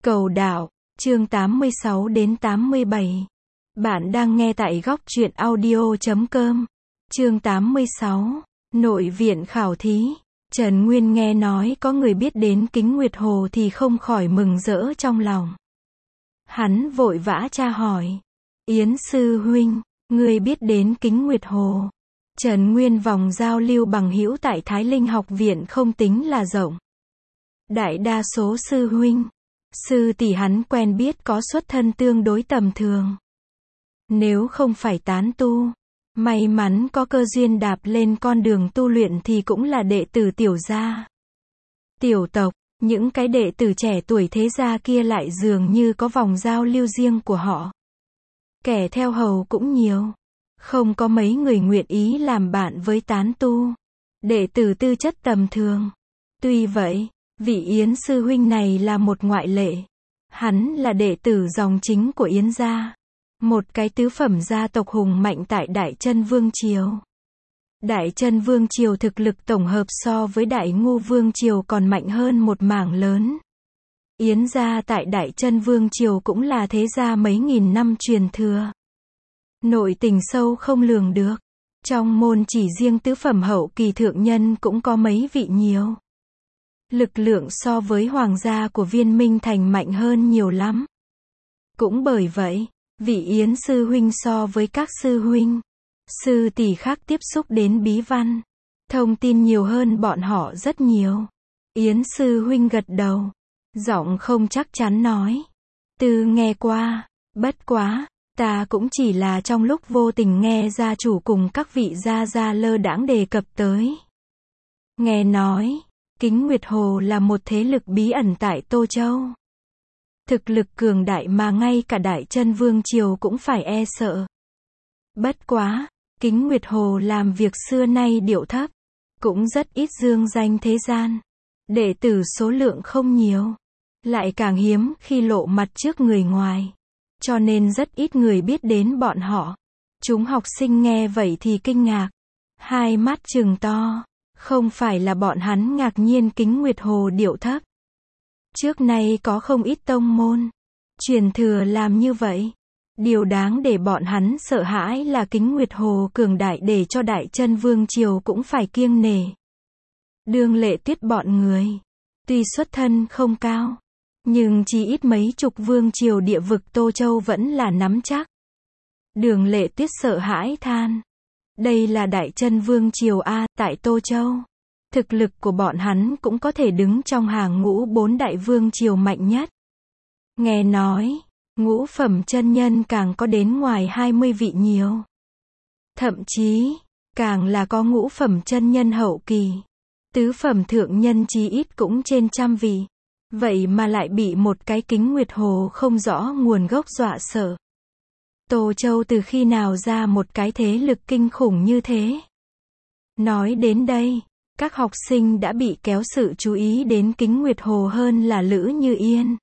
Cầu đạo, chương 86 đến 87. Bạn đang nghe tại góc truyện audio.com. Chương 86. Nội viện khảo thí. Trần Nguyên nghe nói có người biết đến Kính Nguyệt Hồ thì không khỏi mừng rỡ trong lòng. Hắn vội vã tra hỏi. Yến sư huynh, người biết đến Kính Nguyệt Hồ? Trần Nguyên vòng giao lưu bằng hữu tại Thái Linh học viện không tính là rộng. Đại đa số sư huynh, sư tỷ hắn quen biết có xuất thân tương đối tầm thường. Nếu không phải tán tu, may mắn có cơ duyên đạp lên con đường tu luyện thì cũng là đệ tử tiểu gia, tiểu tộc. Những cái đệ tử trẻ tuổi thế gia kia lại dường như có vòng giao lưu riêng của họ. Kẻ theo hầu cũng nhiều. Không có mấy người nguyện ý làm bạn với tán tu, đệ tử tư chất tầm thường. Tuy vậy, vị Yến sư huynh này là một ngoại lệ. Hắn là đệ tử dòng chính của Yến gia, một cái tứ phẩm gia tộc hùng mạnh tại Đại Chân Vương Triều. Đại Chân Vương Triều thực lực tổng hợp so với Đại Ngu Vương Triều còn mạnh hơn một mảng lớn. Yến gia tại Đại Chân Vương Triều cũng là thế gia mấy nghìn năm truyền thừa. Nội tình sâu không lường được. Trong môn chỉ riêng tứ phẩm hậu kỳ thượng nhân cũng có mấy vị nhiều. Lực lượng so với hoàng gia của Viên Minh Thành mạnh hơn nhiều lắm. Cũng bởi vậy, vị Yến sư huynh so với các sư huynh, sư tỷ khác tiếp xúc đến bí văn, thông tin nhiều hơn bọn họ rất nhiều. Yến sư huynh gật đầu, giọng không chắc chắn nói. Từ nghe qua, bất quá, ta cũng chỉ là trong lúc vô tình nghe gia chủ cùng các vị gia lơ đãng đề cập tới. Nghe nói, Kính Nguyệt Hồ là một thế lực bí ẩn tại Tô Châu. Thực lực cường đại mà ngay cả Đại Chân Vương Triều cũng phải e sợ. Bất quá, Kính Nguyệt Hồ làm việc xưa nay điệu thấp, cũng rất ít dương danh thế gian. Đệ tử số lượng không nhiều, lại càng hiếm khi lộ mặt trước người ngoài. Cho nên rất ít người biết đến bọn họ. Chúng học sinh nghe vậy thì kinh ngạc, hai mắt trừng to. Không phải là bọn hắn ngạc nhiên Kính Nguyệt Hồ điệu thấp. Trước nay có không ít tông môn truyền thừa làm như vậy. Điều đáng để bọn hắn sợ hãi là Kính Nguyệt Hồ cường đại để cho Đại Chân Vương Triều cũng phải kiêng nể. Đường Lệ Tuyết bọn người, tuy xuất thân không cao, nhưng chỉ ít mấy chục vương triều địa vực Tô Châu vẫn là nắm chắc. Đường Lệ Tuyết sợ hãi than. Đây là Đại Chân Vương Triều A, tại Tô Châu. Thực lực của bọn hắn cũng có thể đứng trong hàng ngũ 4 đại vương triều mạnh nhất. Nghe nói, ngũ phẩm chân nhân càng có đến ngoài 20 vị nhiều. Thậm chí, càng là có ngũ phẩm chân nhân hậu kỳ. Tứ phẩm thượng nhân chí ít cũng trên trăm vị. Vậy mà lại bị một cái Kính Nguyệt Hồ không rõ nguồn gốc dọa sợ. Tô Châu từ khi nào ra một cái thế lực kinh khủng như thế? Nói đến đây, các học sinh đã bị kéo sự chú ý đến Kính Nguyệt Hồ hơn là Lữ Như Yên.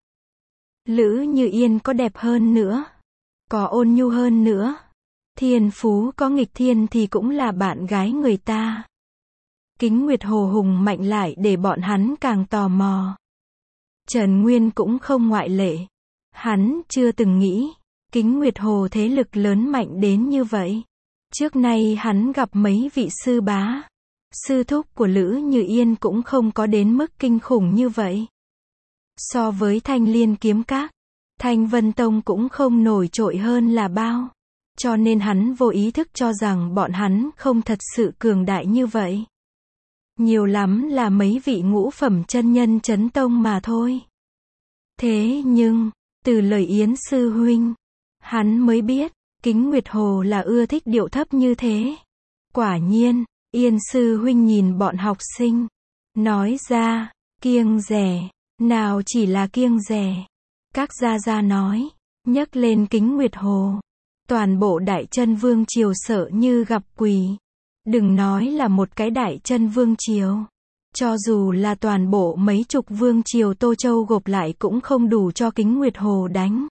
Lữ Như Yên có đẹp hơn nữa, có ôn nhu hơn nữa, thiên phú có nghịch thiên thì cũng là bạn gái người ta. Kính Nguyệt Hồ hùng mạnh lại để bọn hắn càng tò mò. Trần Nguyên cũng không ngoại lệ. Hắn chưa từng nghĩ Kính Nguyệt Hồ thế lực lớn mạnh đến như vậy. Trước nay hắn gặp mấy vị sư bá, sư thúc của Lữ Như Yên cũng không có đến mức kinh khủng như vậy. So với Thanh Liên kiếm các, Thanh Vân Tông cũng không nổi trội hơn là bao. Cho nên hắn vô ý thức cho rằng bọn hắn không thật sự cường đại như vậy. Nhiều lắm là mấy vị ngũ phẩm chân nhân chấn tông mà thôi. Thế nhưng, từ lời Yến sư huynh, hắn mới biết, Kính Nguyệt Hồ là ưa thích điệu thấp như thế. Quả nhiên, Yến sư huynh nhìn bọn học sinh, nói ra, kiêng dè, nào chỉ là kiêng dè. Các gia nói, nhắc lên Kính Nguyệt Hồ, toàn bộ Đại Chân Vương Triều sợ như gặp quỷ. Đừng nói là một cái Đại Chân Vương Triều, cho dù là toàn bộ mấy chục vương triều Tô Châu gộp lại cũng không đủ cho Kính Nguyệt Hồ đánh.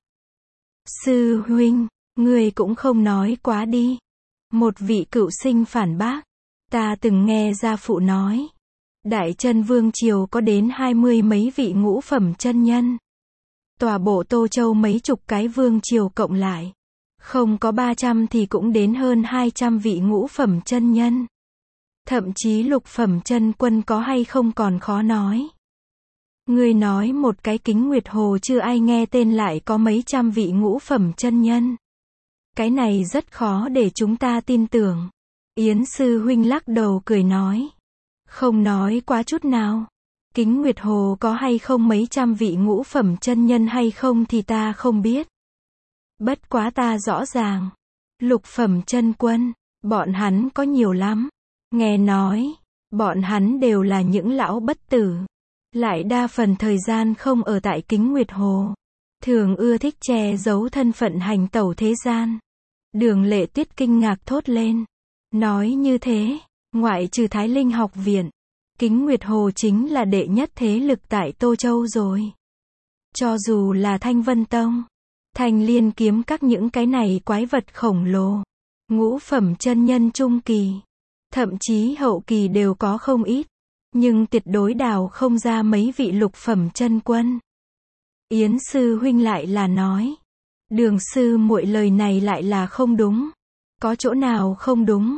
Sư huynh, người cũng không nói quá đi. Một vị cựu sinh phản bác. Ta từng nghe gia phụ nói, Đại Chân Vương Triều có đến 20 mấy vị ngũ phẩm chân nhân. Tòa bộ Tô Châu mấy chục cái vương triều cộng lại. Không có 300 thì cũng đến hơn 200 vị ngũ phẩm chân nhân. Thậm chí lục phẩm chân quân có hay không còn khó nói. Ngươi nói một cái Kính Nguyệt Hồ chưa ai nghe tên lại có mấy trăm vị ngũ phẩm chân nhân. Cái này rất khó để chúng ta tin tưởng. Yến sư huynh lắc đầu cười nói. Không nói quá chút nào. Kính Nguyệt Hồ có hay không mấy trăm vị ngũ phẩm chân nhân hay không thì ta không biết. Bất quá ta rõ ràng. Lục phẩm chân quân, bọn hắn có nhiều lắm. Nghe nói, bọn hắn đều là những lão bất tử. Lại đa phần thời gian không ở tại Kính Nguyệt Hồ. Thường ưa thích che giấu thân phận hành tẩu thế gian. Đường Lệ Tuyết kinh ngạc thốt lên. Nói như thế, ngoại trừ Thái Linh học viện, Kính Nguyệt Hồ chính là đệ nhất thế lực tại Tô Châu rồi. Cho dù là Thanh Vân Tông, Thanh Liên kiếm các những cái này quái vật khổng lồ, ngũ phẩm chân nhân trung kỳ, thậm chí hậu kỳ đều có không ít, nhưng tuyệt đối đào không ra mấy vị lục phẩm chân quân. Yến sư huynh lại là nói, Đường sư muội lời này lại là không đúng. Có chỗ nào không đúng?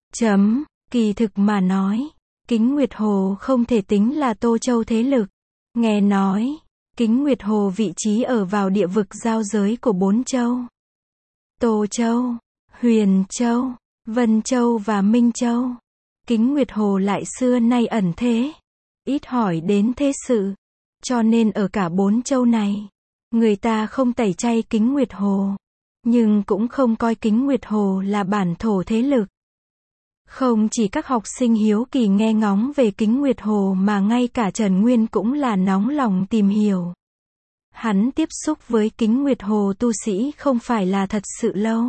Kỳ thực mà nói, Kính Nguyệt Hồ không thể tính là Tô Châu thế lực. Nghe nói, Kính Nguyệt Hồ vị trí ở vào địa vực giao giới của 4 châu. Tô Châu, Huyền Châu, Vân Châu và Minh Châu. Kính Nguyệt Hồ lại xưa nay ẩn thế, ít hỏi đến thế sự, cho nên ở cả 4 châu này, người ta không tẩy chay Kính Nguyệt Hồ, nhưng cũng không coi Kính Nguyệt Hồ là bản thổ thế lực. Không chỉ các học sinh hiếu kỳ nghe ngóng về Kính Nguyệt Hồ mà ngay cả Trần Nguyên cũng là nóng lòng tìm hiểu. Hắn tiếp xúc với Kính Nguyệt Hồ tu sĩ không phải là thật sự lâu.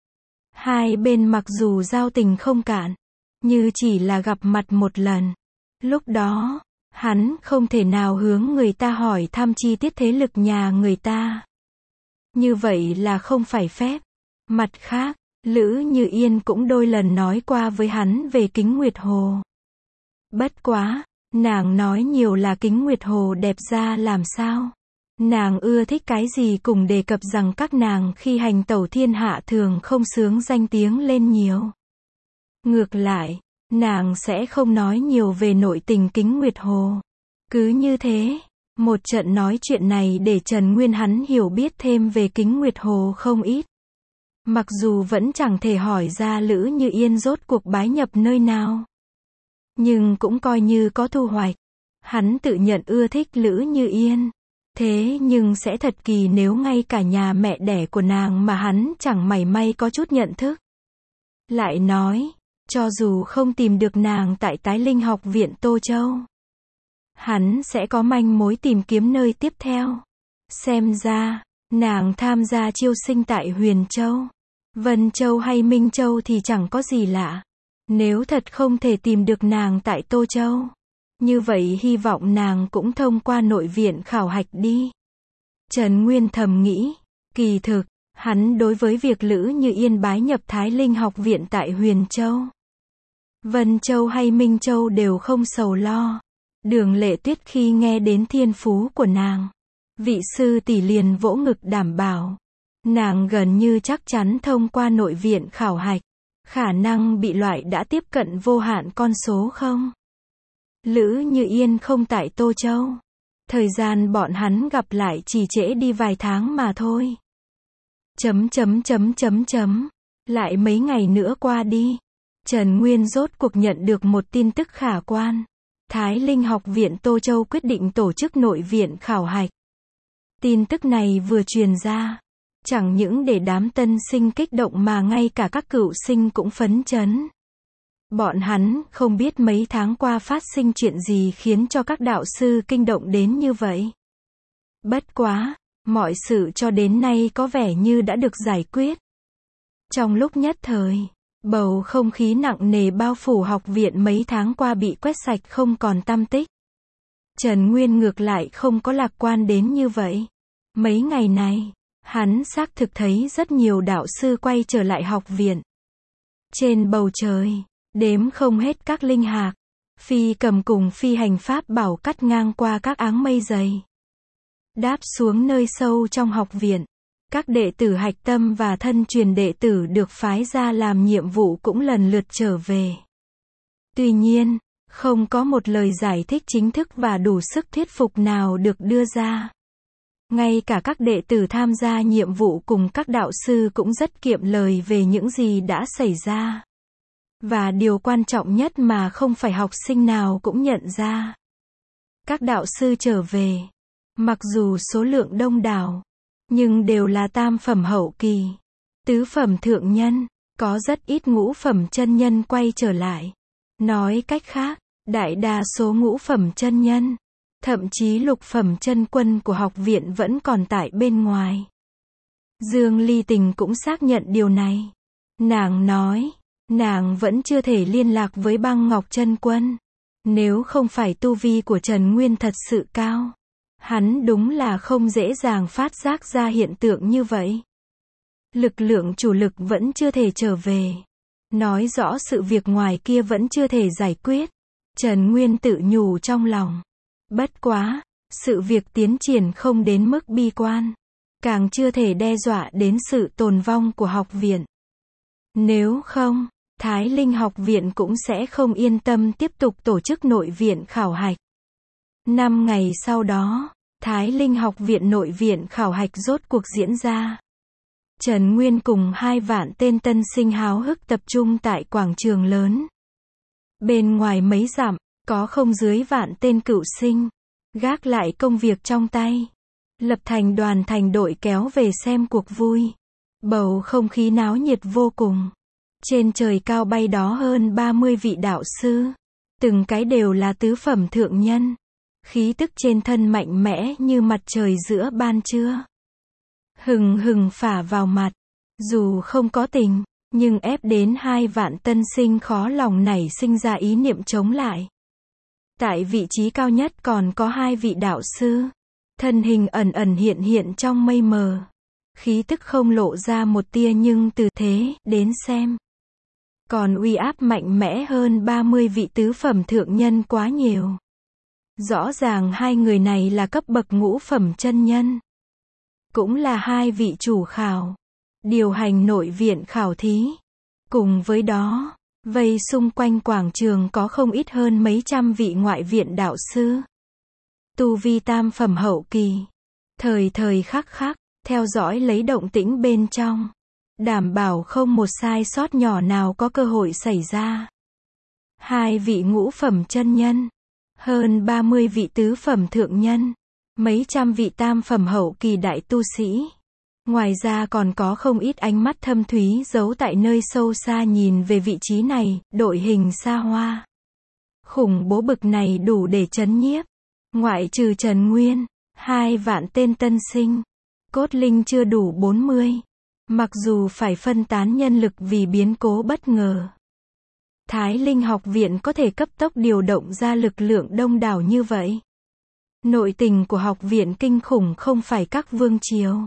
Hai bên mặc dù giao tình không cạn, như chỉ là gặp mặt một lần. Lúc đó, hắn không thể nào hướng người ta hỏi thăm chi tiết thế lực nhà người ta. Như vậy là không phải phép. Mặt khác, Lữ Như Yên cũng đôi lần nói qua với hắn về Kính Nguyệt Hồ. Bất quá, nàng nói nhiều là Kính Nguyệt Hồ đẹp ra làm sao. Nàng ưa thích cái gì cùng đề cập rằng các nàng khi hành tẩu thiên hạ thường không sướng danh tiếng lên nhiều. Ngược lại, nàng sẽ không nói nhiều về nội tình Kính Nguyệt Hồ. Cứ như thế, một trận nói chuyện này để Trần Nguyên hắn hiểu biết thêm về Kính Nguyệt Hồ không ít. Mặc dù vẫn chẳng thể hỏi ra Lữ Như Yên rốt cuộc bái nhập nơi nào, nhưng cũng coi như có thu hoạch. Hắn tự nhận ưa thích Lữ Như Yên. Thế nhưng sẽ thật kỳ nếu ngay cả nhà mẹ đẻ của nàng mà hắn chẳng mảy may có chút nhận thức. Lại nói, cho dù không tìm được nàng tại Tái Linh học viện Tô Châu, hắn sẽ có manh mối tìm kiếm nơi tiếp theo. Xem ra, nàng tham gia chiêu sinh tại Huyền Châu, Vân Châu hay Minh Châu thì chẳng có gì lạ. Nếu thật không thể tìm được nàng tại Tô Châu, như vậy hy vọng nàng cũng thông qua nội viện khảo hạch đi. Trần Nguyên thầm nghĩ, kỳ thực, hắn đối với việc Lữ Như Yên bái nhập Thái Linh học viện tại Huyền Châu, Vân Châu hay Minh Châu đều không sầu lo. Đường Lệ Tuyết khi nghe đến thiên phú của nàng, vị sư tỷ liền vỗ ngực đảm bảo, nàng gần như chắc chắn thông qua nội viện khảo hạch, khả năng bị loại đã tiếp cận vô hạn con số không. Lữ Như Yên không tại Tô Châu. Thời gian bọn hắn gặp lại chỉ trễ đi vài tháng mà thôi. Lại mấy ngày nữa qua đi, Trần Nguyên rốt cuộc nhận được một tin tức khả quan. Thái Linh học viện Tô Châu quyết định tổ chức nội viện khảo hạch. Tin tức này vừa truyền ra, chẳng những để đám tân sinh kích động mà ngay cả các cựu sinh cũng phấn chấn. Bọn hắn không biết mấy tháng qua phát sinh chuyện gì khiến cho các đạo sư kinh động đến như vậy. Bất quá, mọi sự cho đến nay có vẻ như đã được giải quyết. Trong lúc nhất thời, bầu không khí nặng nề bao phủ học viện mấy tháng qua bị quét sạch không còn tăm tích. Trần Nguyên ngược lại không có lạc quan đến như vậy. Mấy ngày này, hắn xác thực thấy rất nhiều đạo sư quay trở lại học viện. Trên bầu trời, đếm không hết các linh hạc, phi cầm cùng phi hành pháp bảo cắt ngang qua các áng mây dày. Đáp xuống nơi sâu trong học viện, các đệ tử hạch tâm và thân truyền đệ tử được phái ra làm nhiệm vụ cũng lần lượt trở về. Tuy nhiên, không có một lời giải thích chính thức và đủ sức thuyết phục nào được đưa ra. Ngay cả các đệ tử tham gia nhiệm vụ cùng các đạo sư cũng rất kiệm lời về những gì đã xảy ra. Và điều quan trọng nhất mà không phải học sinh nào cũng nhận ra. Các đạo sư trở về, mặc dù số lượng đông đảo, nhưng đều là tam phẩm hậu kỳ, tứ phẩm thượng nhân, có rất ít ngũ phẩm chân nhân quay trở lại. Nói cách khác, đại đa số ngũ phẩm chân nhân, thậm chí lục phẩm chân quân của học viện vẫn còn tại bên ngoài. Dương Ly Tình cũng xác nhận điều này. Nàng nói, nàng vẫn chưa thể liên lạc với Băng Ngọc chân quân. Nếu không phải tu vi của Trần Nguyên thật sự cao, hắn đúng là không dễ dàng phát giác ra hiện tượng như vậy. Lực lượng chủ lực vẫn chưa thể trở về. Nói rõ sự việc ngoài kia vẫn chưa thể giải quyết. Trần Nguyên tự nhủ trong lòng. Bất quá, sự việc tiến triển không đến mức bi quan, càng chưa thể đe dọa đến sự tồn vong của học viện. Nếu không, Thái Linh học viện cũng sẽ không yên tâm tiếp tục tổ chức nội viện khảo hạch. 5 ngày sau đó, Thái Linh học viện nội viện khảo hạch rốt cuộc diễn ra. Trần Nguyên cùng 2 vạn tên tân sinh háo hức tập trung tại quảng trường lớn. Bên ngoài mấy dặm, có không dưới vạn tên cựu sinh, gác lại công việc trong tay, lập thành đoàn thành đội kéo về xem cuộc vui. Bầu không khí náo nhiệt vô cùng. Trên trời cao bay đó hơn 30 vị đạo sư, từng cái đều là tứ phẩm thượng nhân. Khí tức trên thân mạnh mẽ như mặt trời giữa ban trưa. Hừng hừng phả vào mặt, dù không có tình, nhưng ép đến 2 vạn tân sinh khó lòng nảy sinh ra ý niệm chống lại. Tại vị trí cao nhất còn có 2 vị đạo sư, thân hình ẩn ẩn hiện hiện trong mây mờ. Khí tức không lộ ra một tia nhưng từ thế đến xem, còn uy áp mạnh mẽ hơn 30 vị tứ phẩm thượng nhân quá nhiều. Rõ ràng 2 người này là cấp bậc ngũ phẩm chân nhân, cũng là 2 vị chủ khảo, điều hành nội viện khảo thí. Cùng với đó, vây xung quanh quảng trường có không ít hơn mấy trăm vị ngoại viện đạo sư, tu vi tam phẩm hậu kỳ, thời thời khắc khắc theo dõi lấy động tĩnh bên trong, đảm bảo không một sai sót nhỏ nào có cơ hội xảy ra. 2 vị ngũ phẩm chân nhân, hơn 30 vị tứ phẩm thượng nhân, mấy trăm vị tam phẩm hậu kỳ đại tu sĩ. Ngoài ra còn có không ít ánh mắt thâm thúy giấu tại nơi sâu xa nhìn về vị trí này, đội hình xa hoa. Khủng bố bực này đủ để chấn nhiếp. Ngoại trừ Trần Nguyên, 2 vạn tên tân sinh, cốt linh chưa đủ 40. Mặc dù phải phân tán nhân lực vì biến cố bất ngờ, Thái Linh học viện có thể cấp tốc điều động ra lực lượng đông đảo như vậy. Nội tình của học viện kinh khủng không phải các vương triều,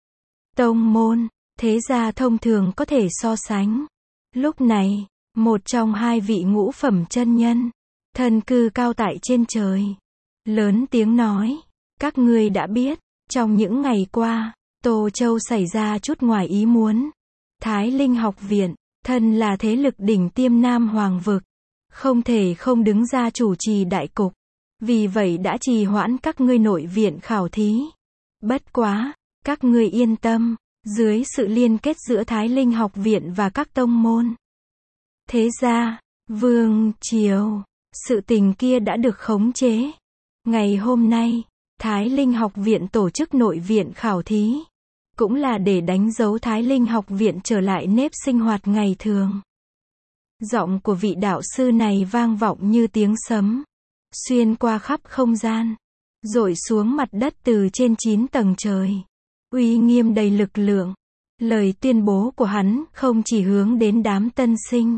tông môn, thế gia thông thường có thể so sánh. Lúc này, một trong 2 vị ngũ phẩm chân nhân, thân cư cao tại trên trời, lớn tiếng nói, các ngươi đã biết, trong những ngày qua, Tô Châu xảy ra chút ngoài ý muốn. Thái Linh học viện, thân là thế lực đỉnh tiêm Nam Hoàng vực, không thể không đứng ra chủ trì đại cục. Vì vậy đã trì hoãn các ngươi nội viện khảo thí. Bất quá, các ngươi yên tâm, dưới sự liên kết giữa Thái Linh học viện và các tông môn, thế gia, vương triều, sự tình kia đã được khống chế. Ngày hôm nay, Thái Linh học viện tổ chức nội viện khảo thí, cũng là để đánh dấu Thái Linh học viện trở lại nếp sinh hoạt ngày thường. Giọng của vị đạo sư này vang vọng như tiếng sấm, xuyên qua khắp không gian, dội xuống mặt đất từ trên 9 tầng trời. Uy nghiêm đầy lực lượng. Lời tuyên bố của hắn không chỉ hướng đến đám tân sinh,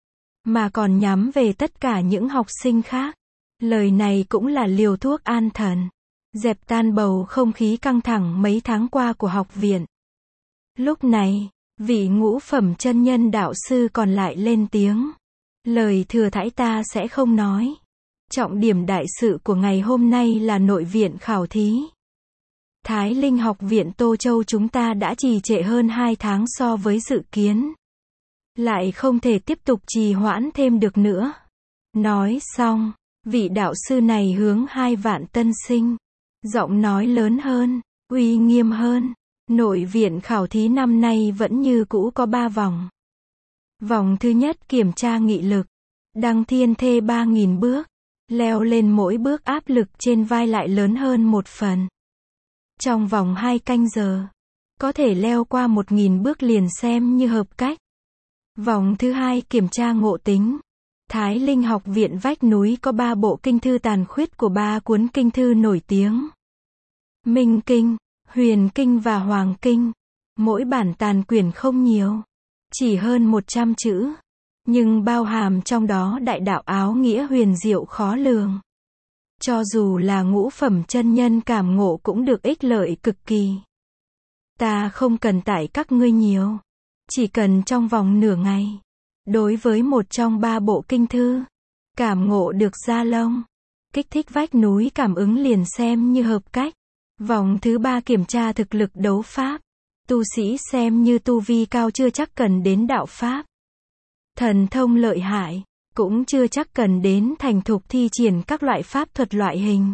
mà còn nhắm về tất cả những học sinh khác. Lời này cũng là liều thuốc an thần, dẹp tan bầu không khí căng thẳng mấy tháng qua của học viện. Lúc này, vị ngũ phẩm chân nhân đạo sư còn lại lên tiếng. Lời thừa thãi ta sẽ không nói. Trọng điểm đại sự của ngày hôm nay là nội viện khảo thí. Thái Linh Học viện Tô Châu chúng ta đã trì trệ hơn 2 tháng so với dự kiến. Lại không thể tiếp tục trì hoãn thêm được nữa. Nói xong, vị đạo sư này hướng 2 vạn tân sinh. Giọng nói lớn hơn, uy nghiêm hơn. Nội viện khảo thí năm nay vẫn như cũ có 3 vòng. Vòng thứ nhất kiểm tra nghị lực. Đăng thiên thê 3.000 bước. Leo lên mỗi bước áp lực trên vai lại lớn hơn 1 phần. Trong vòng 2 canh giờ, có thể leo qua 1.000 bước liền xem như hợp cách. Vòng thứ hai kiểm tra ngộ tính. Thái Linh Học viện vách núi có 3 bộ kinh thư tàn khuyết của 3 cuốn kinh thư nổi tiếng. Minh Kinh, Huyền Kinh và Hoàng Kinh. Mỗi bản tàn quyển không nhiều, chỉ hơn 100 chữ. Nhưng bao hàm trong đó đại đạo áo nghĩa huyền diệu khó lường. Cho dù là ngũ phẩm chân nhân cảm ngộ cũng được ích lợi cực kỳ. Ta không cần tải các ngươi nhiều. Chỉ cần trong vòng nửa ngày. Đối với một trong 3 bộ kinh thư, cảm ngộ được da lông, kích thích vách núi cảm ứng liền xem như hợp cách. Vòng thứ 3 kiểm tra thực lực đấu pháp. Tu sĩ xem như tu vi cao chưa chắc cần đến đạo pháp. Thần thông lợi hại, cũng chưa chắc cần đến thành thục thi triển các loại pháp thuật loại hình.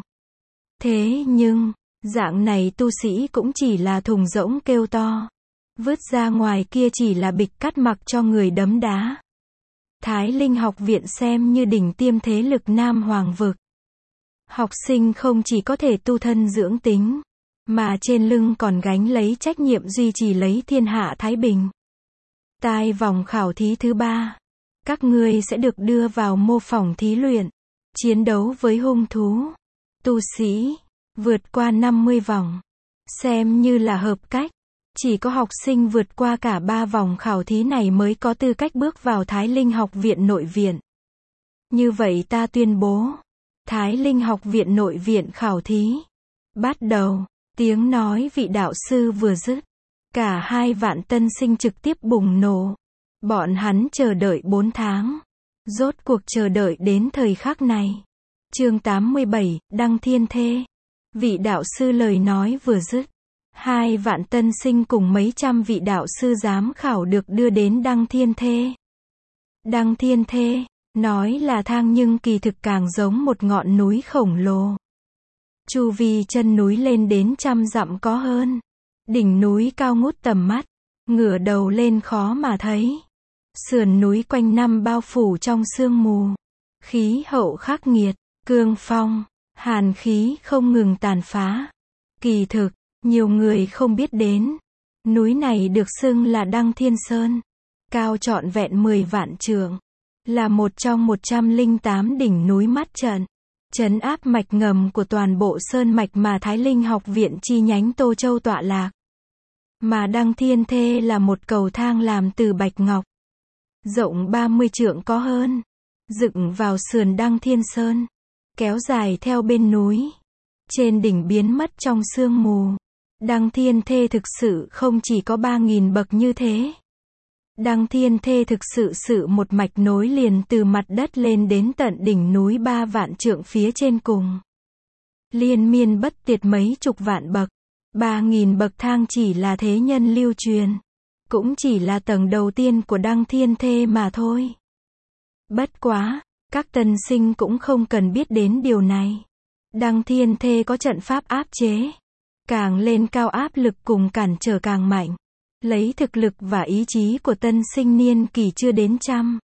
Thế nhưng, dạng này tu sĩ cũng chỉ là thùng rỗng kêu to. Vứt ra ngoài kia chỉ là bịch cắt mặc cho người đấm đá. Thái Linh Học viện xem như đỉnh tiêm thế lực Nam Hoàng vực. Học sinh không chỉ có thể tu thân dưỡng tính, mà trên lưng còn gánh lấy trách nhiệm duy trì lấy thiên hạ thái bình. Tại vòng khảo thí thứ 3, các ngươi sẽ được đưa vào mô phỏng thí luyện, chiến đấu với hung thú, tu sĩ, vượt qua 50 vòng, xem như là hợp cách. Chỉ có học sinh vượt qua cả 3 vòng khảo thí này mới có tư cách bước vào Thái Linh Học viện nội viện. Như vậy ta tuyên bố, Thái Linh Học viện nội viện khảo thí bắt đầu. Tiếng nói vị đạo sư vừa dứt, cả 2 vạn tân sinh trực tiếp bùng nổ. Bọn hắn chờ đợi 4 tháng, rốt cuộc chờ đợi đến thời khắc này. Chương 87, Đăng Thiên Thê. Vị đạo sư lời nói vừa dứt, 2 vạn tân sinh cùng mấy trăm vị đạo sư giám khảo được đưa đến Đăng Thiên Thê. Đăng Thiên Thê, nói là thang nhưng kỳ thực càng giống một ngọn núi khổng lồ. Chu vi chân núi lên đến 100 dặm có hơn. Đỉnh núi cao ngút tầm mắt, ngửa đầu lên khó mà thấy. Sườn núi quanh năm bao phủ trong sương mù. Khí hậu khắc nghiệt, cương phong, hàn khí không ngừng tàn phá. Kỳ thực, nhiều người không biết đến. Núi này được xưng là Đăng Thiên Sơn. Cao trọn vẹn 10 vạn trượng. Là một trong 108 đỉnh núi mắt trận. Trấn áp mạch ngầm của toàn bộ sơn mạch mà Thái Linh Học viện chi nhánh Tô Châu tọa lạc. Mà Đăng Thiên Thê là một cầu thang làm từ bạch ngọc. Rộng 30 trượng có hơn. Dựng vào sườn Đăng Thiên Sơn. Kéo dài theo bên núi. Trên đỉnh biến mất trong sương mù. Đăng Thiên Thê thực sự không chỉ có 3.000 bậc như thế. Đăng Thiên Thê thực sự một mạch nối liền từ mặt đất lên đến tận đỉnh núi 3 vạn trượng phía trên cùng. Liên miên bất tiệt mấy chục vạn bậc. 3.000 bậc thang chỉ là thế nhân lưu truyền. Cũng chỉ là tầng đầu tiên của Đăng Thiên Thê mà thôi. Bất quá, các tân sinh cũng không cần biết đến điều này. Đăng Thiên Thê có trận pháp áp chế. Càng lên cao áp lực cùng cản trở càng mạnh. Lấy thực lực và ý chí của tân sinh niên kỳ chưa đến 100.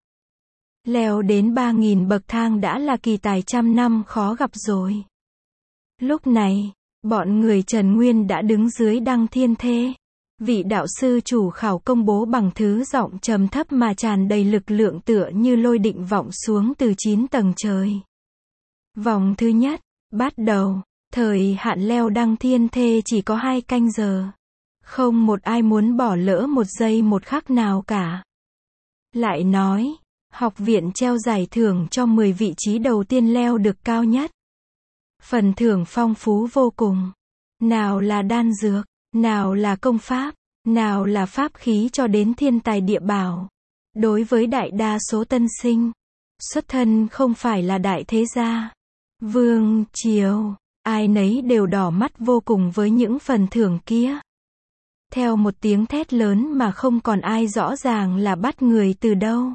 Leo đến 3.000 bậc thang đã là kỳ tài trăm năm khó gặp rồi. Lúc này, bọn người Trần Nguyên đã đứng dưới Đăng Thiên Thê. Vị đạo sư chủ khảo công bố bằng thứ giọng trầm thấp mà tràn đầy lực lượng tựa như lôi định vọng xuống từ 9 tầng trời. Vòng thứ nhất, bắt đầu. Thời hạn leo Đăng Thiên Thê chỉ có 2 canh giờ. Không một ai muốn bỏ lỡ một giây một khắc nào cả. Lại nói, học viện treo giải thưởng cho 10 vị trí đầu tiên leo được cao nhất. Phần thưởng phong phú vô cùng. Nào là đan dược, nào là công pháp, nào là pháp khí cho đến thiên tài địa bảo. Đối với đại đa số tân sinh, xuất thân không phải là đại thế gia, vương triều, ai nấy đều đỏ mắt vô cùng với những phần thưởng kia. Theo một tiếng thét lớn mà không còn ai rõ ràng là bắt người từ đâu.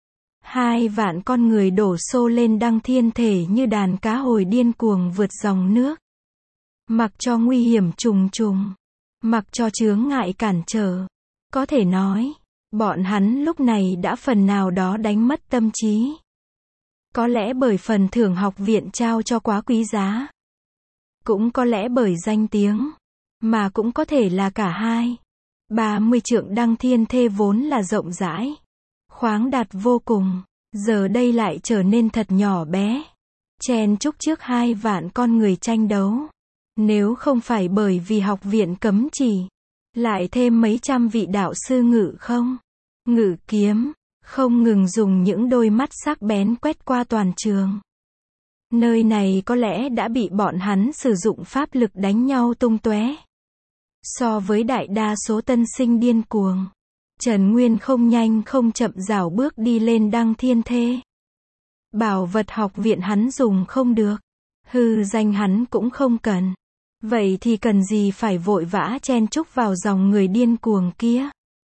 2 vạn con người đổ xô lên Đăng Thiên Thể như đàn cá hồi điên cuồng vượt dòng nước. Mặc cho nguy hiểm trùng trùng, mặc cho chướng ngại cản trở. Có thể nói, bọn hắn lúc này đã phần nào đó đánh mất tâm trí. Có lẽ bởi phần thưởng học viện trao cho quá quý giá. Cũng có lẽ bởi danh tiếng. Mà cũng có thể là cả hai. 30 trượng Đăng Thiên Thê vốn là rộng rãi, khoáng đạt vô cùng, giờ đây lại trở nên thật nhỏ bé, chen chúc trước 2 vạn con người tranh đấu. Nếu không phải bởi vì học viện cấm chỉ, lại thêm mấy trăm vị đạo sư ngự không, ngự kiếm, không ngừng dùng những đôi mắt sắc bén quét qua toàn trường. Nơi này có lẽ đã bị bọn hắn sử dụng pháp lực đánh nhau tung tóe. So với đại đa số tân sinh điên cuồng, Trần Nguyên không nhanh không chậm rảo bước đi lên Đăng Thiên Thê. Bảo vật học viện hắn dùng không được, hư danh hắn cũng không cần. Vậy thì cần gì phải vội vã chen chúc vào dòng người điên cuồng kia?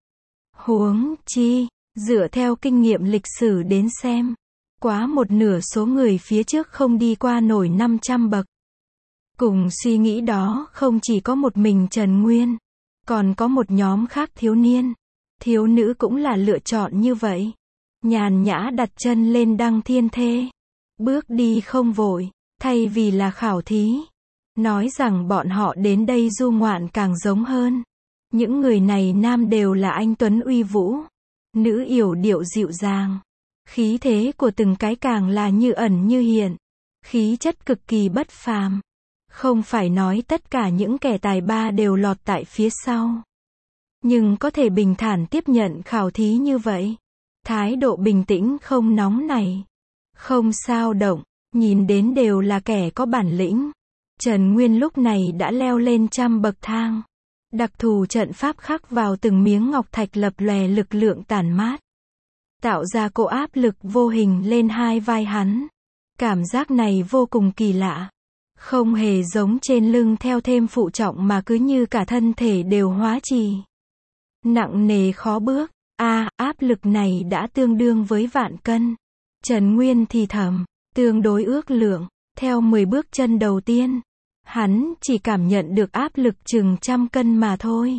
Huống chi, dựa theo kinh nghiệm lịch sử đến xem, quá một nửa số người phía trước không đi qua nổi 500 bậc. Cùng suy nghĩ đó không chỉ có một mình Trần Nguyên, còn có một nhóm khác thiếu niên, thiếu nữ cũng là lựa chọn như vậy. Nhàn nhã đặt chân lên Đăng Thiên Thê, bước đi không vội, thay vì là khảo thí. Nói rằng bọn họ đến đây du ngoạn càng giống hơn. Những người này nam đều là anh tuấn uy vũ, nữ yểu điệu dịu dàng. Khí thế của từng cái càng là như ẩn như hiện, khí chất cực kỳ bất phàm. Không phải nói tất cả những kẻ tài ba đều lọt tại phía sau, nhưng có thể bình thản tiếp nhận khảo thí như vậy. Thái độ bình tĩnh không nóng nảy, không xao động, nhìn đến đều là kẻ có bản lĩnh. Trần Nguyên lúc này đã leo lên trăm bậc thang. Đặc thù trận pháp khắc vào từng miếng ngọc thạch lập lòe lực lượng tản mát, tạo ra cỗ áp lực vô hình lên hai vai hắn. Cảm giác này vô cùng kỳ lạ. Không hề giống trên lưng theo thêm phụ trọng mà cứ như cả thân thể đều hóa trì. Nặng nề khó bước. Áp lực này đã tương đương với vạn cân. Trần Nguyên thì thầm, tương đối ước lượng. Theo 10 bước chân đầu tiên, hắn chỉ cảm nhận được áp lực chừng 100 cân mà thôi.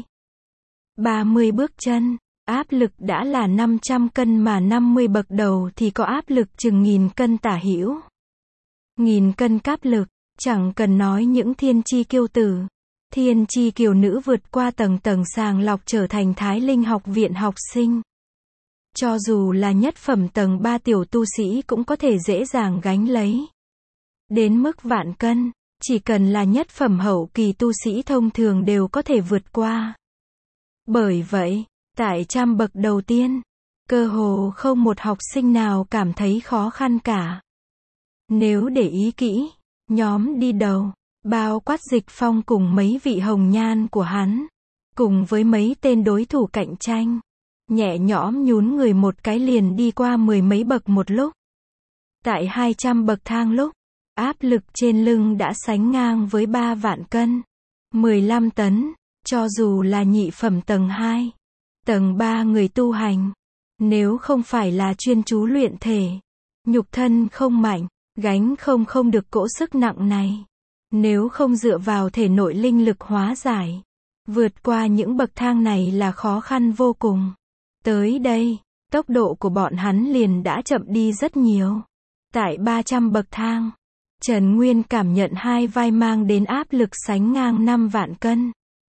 30 bước chân, áp lực đã là 500 cân mà 50 bậc đầu thì có áp lực chừng 1000 cân tả hữu. 1000 cân áp lực, chẳng cần nói những thiên chi kiêu tử, thiên chi kiều nữ vượt qua tầng tầng sàng lọc trở thành Thái Linh học viện học sinh. Cho dù là nhất phẩm tầng 3 tiểu tu sĩ cũng có thể dễ dàng gánh lấy. Đến mức vạn cân, chỉ cần là nhất phẩm hậu kỳ tu sĩ thông thường đều có thể vượt qua. Bởi vậy, tại trăm bậc đầu tiên, cơ hồ không một học sinh nào cảm thấy khó khăn cả. Nếu để ý kỹ, nhóm đi đầu, bao quát Dịch Phong cùng mấy vị hồng nhan của hắn, cùng với mấy tên đối thủ cạnh tranh, nhẹ nhõm nhún người một cái liền đi qua 10 mấy bậc một lúc. Tại 200 bậc thang lúc, áp lực trên lưng đã sánh ngang với 3 vạn cân, 15 tấn, cho dù là nhị phẩm tầng 2, tầng 3 người tu hành, nếu không phải là chuyên chú luyện thể, nhục thân không mạnh, gánh không được cỗ sức nặng này. Nếu không dựa vào thể nội linh lực hóa giải, vượt qua những bậc thang này là khó khăn vô cùng. Tới đây, tốc độ của bọn hắn liền đã chậm đi rất nhiều. Tại 300 bậc thang, Trần Nguyên cảm nhận hai vai mang đến áp lực sánh ngang 5 vạn cân.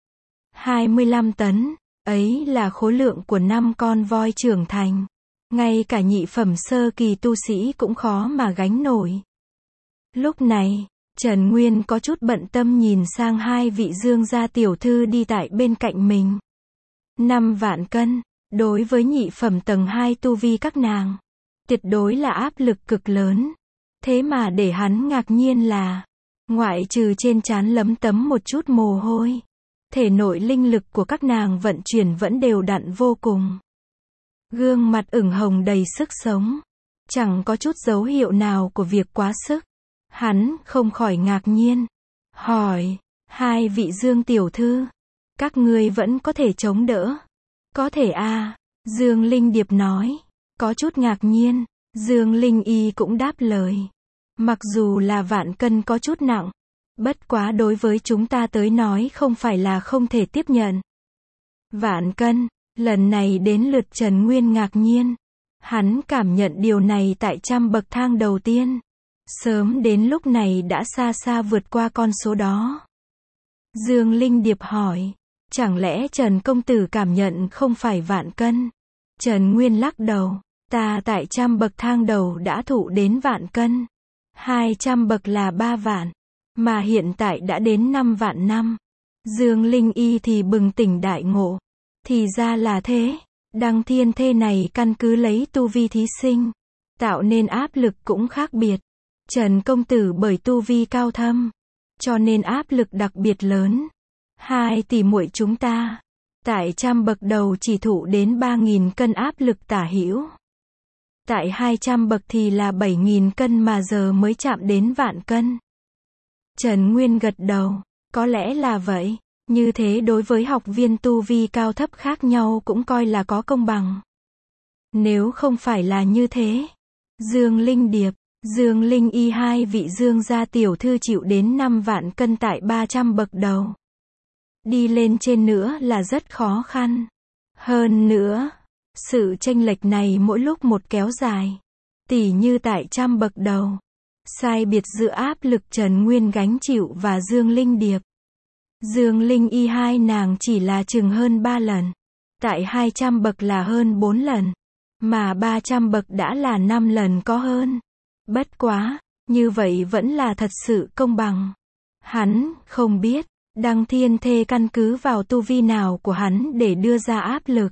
25 tấn, ấy là khối lượng của 5 con voi trưởng thành. Ngay cả nhị phẩm sơ kỳ tu sĩ cũng khó mà gánh nổi. Lúc này, Trần Nguyên có chút bận tâm nhìn sang hai vị Dương gia tiểu thư đi tại bên cạnh mình. 5 vạn cân, đối với nhị phẩm tầng 2 tu vi các nàng, tuyệt đối là áp lực cực lớn. Thế mà để hắn ngạc nhiên là, ngoại trừ trên trán lấm tấm một chút mồ hôi, thể nội linh lực của các nàng vận chuyển vẫn đều đặn vô cùng. Gương mặt ửng hồng đầy sức sống, chẳng có chút dấu hiệu nào của việc quá sức. Hắn không khỏi ngạc nhiên, hỏi, hai vị Dương tiểu thư, các ngươi vẫn có thể chống đỡ? Có thể à, Dương Linh Điệp nói, có chút ngạc nhiên. Dương Linh Y cũng đáp lời, mặc dù là vạn cân có chút nặng, bất quá đối với chúng ta tới nói không phải là không thể tiếp nhận. Vạn cân, lần này đến lượt Trần Nguyên ngạc nhiên. Hắn cảm nhận điều này tại 100 bậc thang đầu tiên. Sớm đến lúc này đã xa xa vượt qua con số đó. Dương Linh Điệp hỏi, chẳng lẽ Trần công tử cảm nhận không phải vạn cân? Trần Nguyên lắc đầu, ta tại 100 bậc thang đầu đã thụ đến vạn cân. 200 bậc là 3 vạn, mà hiện tại đã đến 5 vạn năm. Dương Linh Y thì bừng tỉnh đại ngộ. Thì ra là thế, Đăng Thiên Thê này căn cứ lấy tu vi thí sinh, tạo nên áp lực cũng khác biệt. Trần công tử bởi tu vi cao thâm, cho nên áp lực đặc biệt lớn. Hai tỷ muội chúng ta, tại 100 bậc đầu chỉ thụ đến 3.000 cân áp lực tả hữu. Tại 200 bậc thì là 7.000 cân mà giờ mới chạm đến vạn cân. Trần Nguyên gật đầu, có lẽ là vậy. Như thế đối với học viên tu vi cao thấp khác nhau cũng coi là có công bằng. Nếu không phải là như thế, Dương Linh Điệp, Dương Linh Y hai vị Dương gia tiểu thư chịu đến 5 vạn cân tại 300 bậc đầu. Đi lên trên nữa là rất khó khăn. Hơn nữa, sự chênh lệch này mỗi lúc một kéo dài. Tỉ như tại 100 bậc đầu, sai biệt giữa áp lực Trần Nguyên gánh chịu và Dương Linh Điệp. Dương Linh Y hai nàng chỉ là chừng hơn 3 lần. Tại 200 bậc là hơn 4 lần. Mà 300 bậc đã là 5 lần có hơn. Bất quá, như vậy vẫn là thật sự công bằng. Hắn không biết, Đăng Thiên Thê căn cứ vào tu vi nào của hắn để đưa ra áp lực.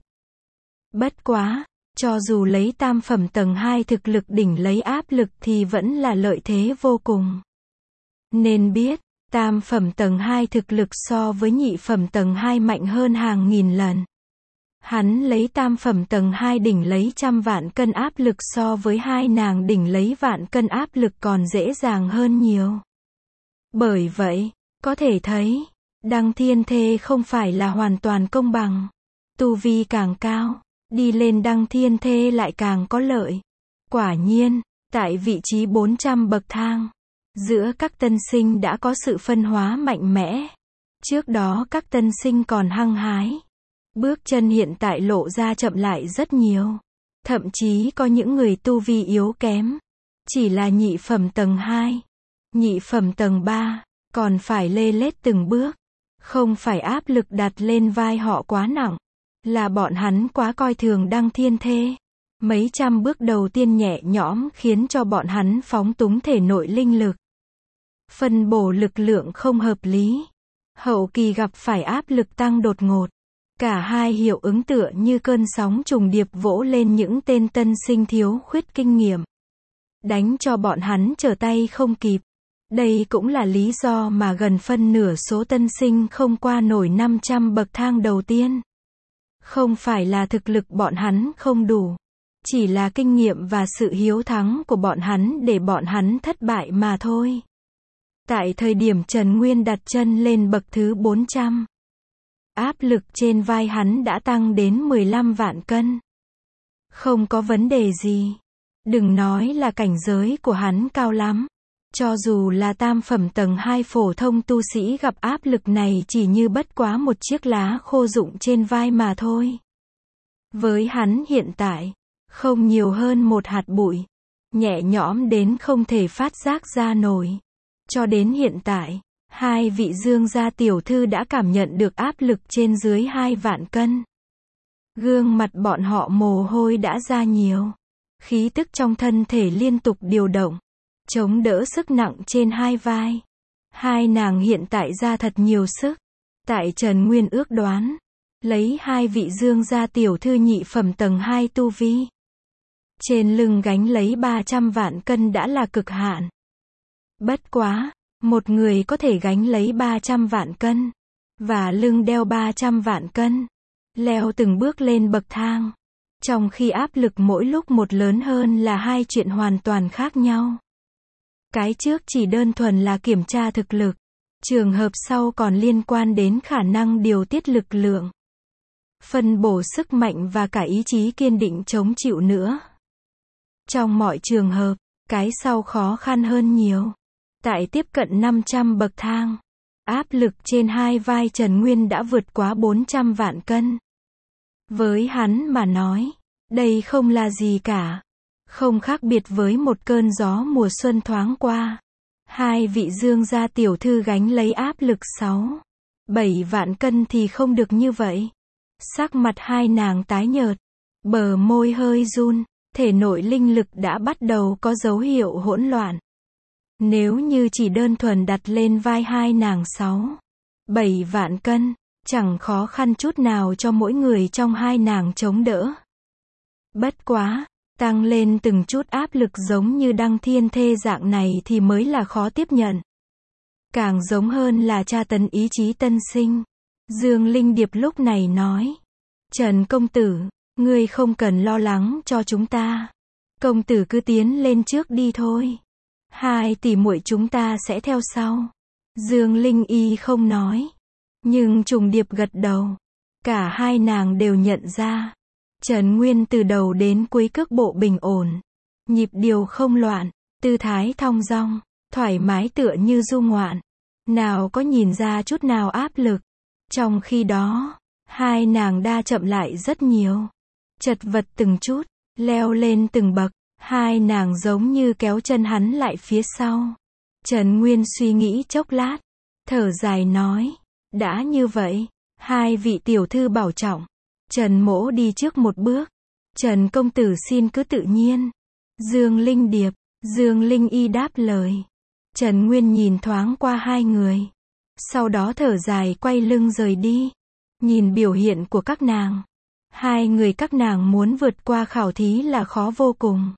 Bất quá, cho dù lấy tam phẩm tầng 2 thực lực đỉnh lấy áp lực thì vẫn là lợi thế vô cùng. Nên biết, tam phẩm tầng 2 thực lực so với nhị phẩm tầng 2 mạnh hơn hàng nghìn lần. Hắn lấy tam phẩm tầng 2 đỉnh lấy 100 vạn cân áp lực so với hai nàng đỉnh lấy vạn cân áp lực còn dễ dàng hơn nhiều. Bởi vậy, có thể thấy, Đăng Thiên Thê không phải là hoàn toàn công bằng. Tu vi càng cao, đi lên Đăng Thiên Thê lại càng có lợi. Quả nhiên, tại vị trí 400 bậc thang, giữa các tân sinh đã có sự phân hóa mạnh mẽ. Trước đó các tân sinh còn hăng hái. Bước chân hiện tại lộ ra chậm lại rất nhiều. Thậm chí có những người tu vi yếu kém. Chỉ là nhị phẩm tầng 2, nhị phẩm tầng 3, còn phải lê lết từng bước. Không phải áp lực đặt lên vai họ quá nặng, là bọn hắn quá coi thường Đăng Thiên Thê. Mấy trăm bước đầu tiên nhẹ nhõm khiến cho bọn hắn phóng túng thể nội linh lực. Phân bổ lực lượng không hợp lý. Hậu kỳ gặp phải áp lực tăng đột ngột. Cả hai hiệu ứng tựa như cơn sóng trùng điệp vỗ lên những tên tân sinh thiếu khuyết kinh nghiệm. Đánh cho bọn hắn trở tay không kịp. Đây cũng là lý do mà gần phân nửa số tân sinh không qua nổi 500 bậc thang đầu tiên. Không phải là thực lực bọn hắn không đủ. Chỉ là kinh nghiệm và sự hiếu thắng của bọn hắn để bọn hắn thất bại mà thôi. Tại thời điểm Trần Nguyên đặt chân lên bậc thứ 400, áp lực trên vai hắn đã tăng đến 15 vạn cân. Không có vấn đề gì. Đừng nói là cảnh giới của hắn cao lắm. Cho dù là tam phẩm tầng 2 phổ thông tu sĩ gặp áp lực này chỉ như bất quá một chiếc lá khô rụng trên vai mà thôi. Với hắn hiện tại, không nhiều hơn một hạt bụi. Nhẹ nhõm đến không thể phát giác ra nổi. Cho đến hiện tại, hai vị Dương gia tiểu thư đã cảm nhận được áp lực trên dưới 2 vạn cân. Gương mặt bọn họ mồ hôi đã ra nhiều. Khí tức trong thân thể liên tục điều động, chống đỡ sức nặng trên hai vai. Hai nàng hiện tại ra thật nhiều sức. Tại Trần Nguyên ước đoán, lấy hai vị Dương gia tiểu thư nhị phẩm tầng 2 tu vi, trên lưng gánh lấy 300 vạn cân đã là cực hạn. Bất quá, một người có thể gánh lấy 300 vạn cân, và lưng đeo 300 vạn cân, leo từng bước lên bậc thang, trong khi áp lực mỗi lúc một lớn hơn là hai chuyện hoàn toàn khác nhau. Cái trước chỉ đơn thuần là kiểm tra thực lực, Trường hợp sau còn liên quan đến khả năng điều tiết lực lượng, phân bổ sức mạnh và cả ý chí kiên định chống chịu nữa. Trong mọi trường hợp, cái sau khó khăn hơn nhiều. Tại tiếp cận 500 bậc thang, áp lực trên hai vai Trần Nguyên đã vượt quá 400 vạn cân. Với hắn mà nói, đây không là gì cả. Không khác biệt với một cơn gió mùa xuân thoáng qua. Hai vị Dương gia tiểu thư gánh lấy áp lực 6-7 vạn cân thì không được như vậy. Sắc mặt hai nàng tái nhợt, bờ môi hơi run, thể nội linh lực đã bắt đầu có dấu hiệu hỗn loạn. Nếu như chỉ đơn thuần đặt lên vai hai nàng 6-7 vạn cân, chẳng khó khăn chút nào cho mỗi người trong hai nàng chống đỡ. Bất quá, tăng lên từng chút áp lực giống như Đăng Thiên Thê dạng này thì mới là khó tiếp nhận. Càng giống hơn là tra tấn ý chí tân sinh. Dương Linh Điệp lúc này nói, Trần công tử, ngươi không cần lo lắng cho chúng ta. Công tử cứ tiến lên trước đi thôi. Hai tỷ muội chúng ta sẽ theo sau. Dương Linh Y không nói, nhưng trùng điệp gật đầu. Cả hai nàng đều nhận ra, Trần Nguyên từ đầu đến cuối cước bộ bình ổn, nhịp điều không loạn, tư thái thong dong, thoải mái tựa như du ngoạn. Nào có nhìn ra chút nào áp lực. Trong khi đó, hai nàng đa chậm lại rất nhiều. Chật vật từng chút, leo lên từng bậc, hai nàng giống như kéo chân hắn lại phía sau. Trần Nguyên suy nghĩ chốc lát, thở dài nói, đã như vậy, hai vị tiểu thư bảo trọng. Trần mỗ đi trước một bước. Trần công tử xin cứ tự nhiên. Dương Linh Điệp, Dương Linh Y đáp lời. Trần Nguyên nhìn thoáng qua hai người, sau đó thở dài quay lưng rời đi. Nhìn biểu hiện của các nàng, hai người các nàng muốn vượt qua khảo thí là khó vô cùng.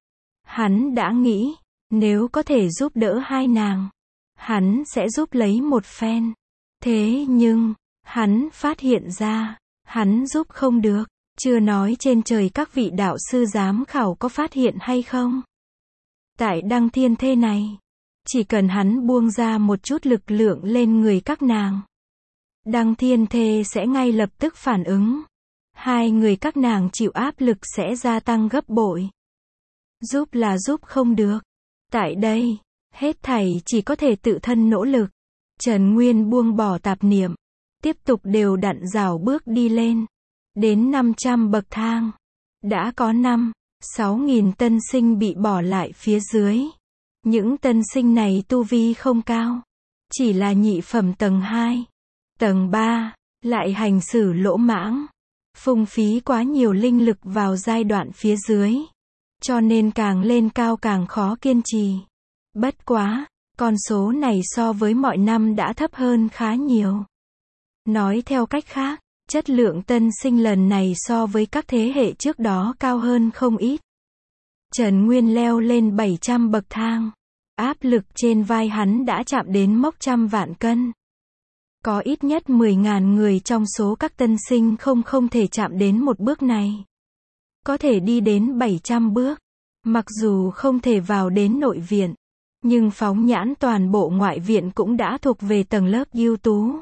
Hắn đã nghĩ, nếu có thể giúp đỡ hai nàng, hắn sẽ giúp lấy một phen. Thế nhưng, hắn phát hiện ra, hắn giúp không được. Chưa nói trên trời các vị đạo sư giám khảo có phát hiện hay không. Tại Đăng Thiên Thê này, chỉ cần hắn buông ra một chút lực lượng lên người các nàng, Đăng Thiên Thê sẽ ngay lập tức phản ứng. Hai người các nàng chịu áp lực sẽ gia tăng gấp bội. Giúp là giúp không được. Tại đây, hết thảy chỉ có thể tự thân nỗ lực. Trần Nguyên buông bỏ tạp niệm, tiếp tục đều đặn rảo bước đi lên. Đến 500 bậc thang, đã có 5-6 nghìn tân sinh bị bỏ lại phía dưới. Những tân sinh này tu vi không cao, chỉ là nhị phẩm tầng 2, tầng 3, lại hành xử lỗ mãng, phung phí quá nhiều linh lực vào giai đoạn phía dưới, cho nên càng lên cao càng khó kiên trì. Bất quá, con số này so với mọi năm đã thấp hơn khá nhiều. Nói theo cách khác, chất lượng tân sinh lần này so với các thế hệ trước đó cao hơn không ít. Trần Nguyên leo lên 700 bậc thang. Áp lực trên vai hắn đã chạm đến mốc 100 vạn cân. Có ít nhất 10.000 người trong số các tân sinh không thể chạm đến một bước này. Có thể đi đến 700 bước. Mặc dù không thể vào đến nội viện, nhưng phóng nhãn toàn bộ ngoại viện cũng đã thuộc về tầng lớp ưu tú.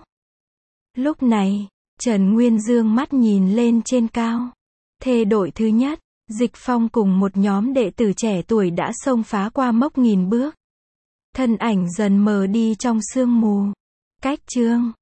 Lúc này, Trần Nguyên dương mắt nhìn lên trên cao. Thê đội thứ nhất, Dịch Phong cùng một nhóm đệ tử trẻ tuổi đã xông phá qua mốc 1000 bước. Thân ảnh dần mờ đi trong sương mù. Cách chương